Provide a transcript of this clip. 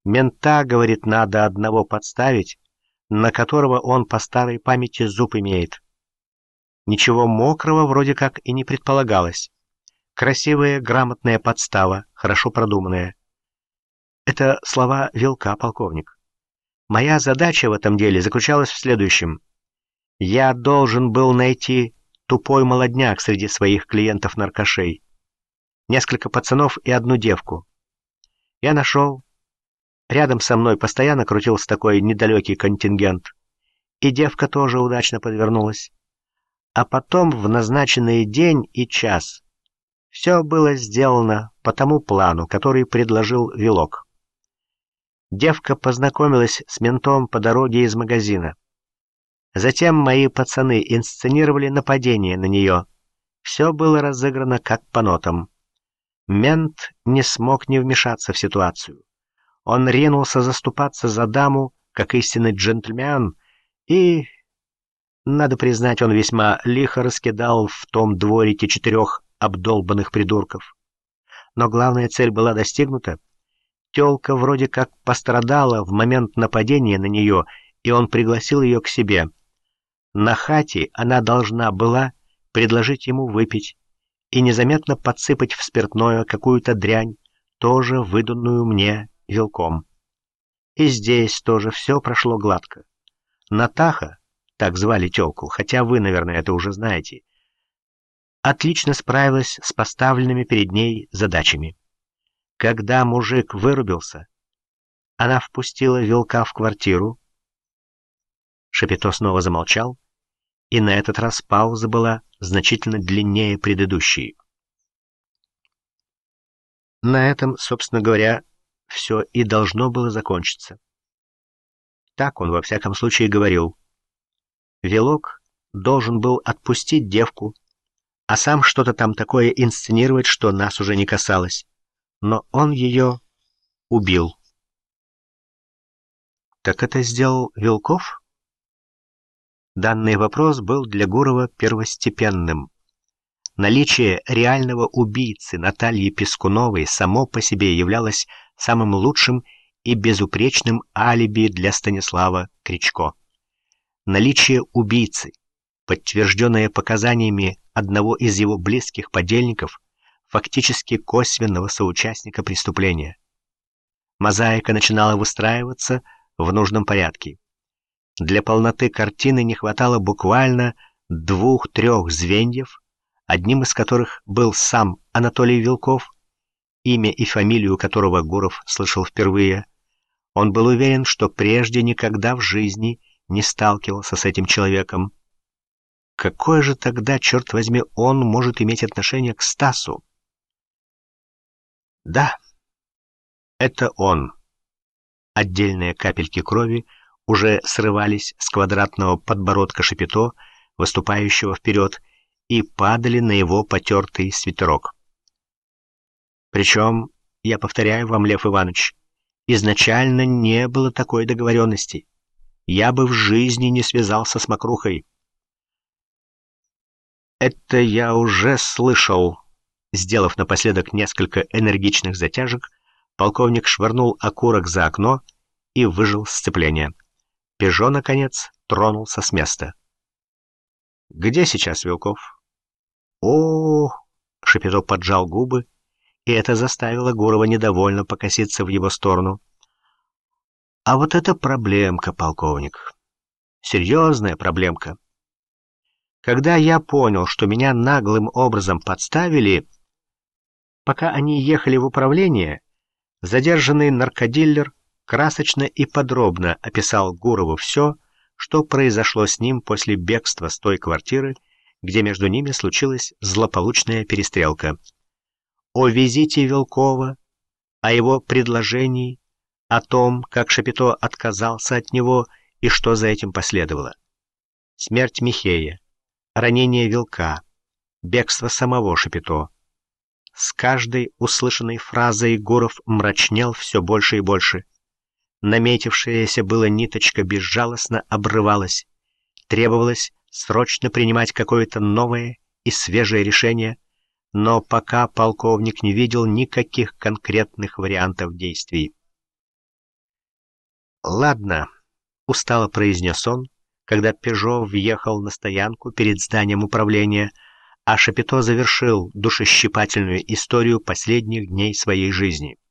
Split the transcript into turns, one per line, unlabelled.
Мента, говорит, надо одного подставить, на которого он по старой памяти зуб имеет. Ничего мокрого вроде как и не предполагалось. Красивая, грамотная подстава, хорошо продуманная. Это слова Вилка, полковник. Моя задача в этом деле заключалась в следующем. Я должен был найти тупой молодняк среди своих клиентов-наркошей. Несколько пацанов и одну девку. Я нашел. Рядом со мной постоянно крутился такой недалекий контингент. И девка тоже удачно подвернулась. А потом в назначенный день и час все было сделано по тому плану, который предложил Вилок. Девка познакомилась с ментом по дороге из магазина. Затем мои пацаны инсценировали нападение на нее. Все было разыграно как по нотам. Мент не смог не вмешаться в ситуацию. Он ринулся заступаться за даму, как истинный джентльмен, и, надо признать, он весьма лихо раскидал в том дворике 4 обдолбанных придурков. Но главная цель была достигнута. Тёлка вроде как пострадала в момент нападения на нее, и он пригласил ее к себе. На хате она должна была предложить ему выпить и незаметно подсыпать в спиртное какую-то дрянь, тоже выданную мне Вилком. И здесь тоже все прошло гладко. Натаха, так звали тёлку, хотя вы, наверное, это уже знаете, отлично справилась с поставленными перед ней задачами. Когда мужик вырубился, она впустила Вилка в квартиру. Шапито снова замолчал, и на этот раз пауза была значительно длиннее предыдущей. На этом, собственно говоря, все и должно было закончиться. Так он во всяком случае говорил. Вилок должен был отпустить девку, а сам что-то там такое инсценировать, что нас уже не касалось. Но он ее убил. Так это сделал Вилков? Данный вопрос был для Гурова первостепенным. Наличие реального убийцы Натальи Пискуновой само по себе являлось самым лучшим и безупречным алиби для Станислава Кричко. Наличие убийцы, подтвержденное показаниями одного из его близких подельников, фактически косвенного соучастника преступления. Мозаика начинала выстраиваться в нужном порядке. Для полноты картины не хватало буквально 2-3 звеньев, одним из которых был сам Анатолий Вилков, имя и фамилию которого Гуров слышал впервые. Он был уверен, что прежде никогда в жизни не сталкивался с этим человеком. Какое же тогда, черт возьми, он может иметь отношение к Стасу? Да, это он. Отдельные капельки крови уже срывались с квадратного подбородка Шапито, выступающего вперед, и падали на его потертый свитерок. Причем, я повторяю вам, Лев Иванович, изначально не было такой договоренности. Я бы в жизни не связался с мокрухой. Это я уже слышал. Сделав напоследок несколько энергичных затяжек, полковник швырнул окурок за окно и выжил сцепление. «Пежо», наконец, тронулся с места. «Где сейчас Вилков?» «О-о-о!» — Шапито поджал губы, и это заставило Гурова недовольно покоситься в его сторону. «А вот это проблемка, полковник. Серьезная проблемка. Когда я понял, что меня наглым образом подставили, пока они ехали в управление, задержанный наркодиллер красочно и подробно описал Гурову все, что произошло с ним после бегства с той квартиры, где между ними случилась злополучная перестрелка. О визите Вилкова, о его предложении, о том, как Шапито отказался от него и что за этим последовало. Смерть Михея, ранение Вилка, бегство самого Шапито. С каждой услышанной фразой Гуров мрачнел все больше и больше. Наметившаяся была ниточка безжалостно обрывалась. Требовалось срочно принимать какое-то новое и свежее решение, но пока полковник не видел никаких конкретных вариантов действий. «Ладно», — устало произнес он, когда «Пежо» въехал на стоянку перед зданием управления, а Шапито завершил душещипательную историю последних дней своей жизни.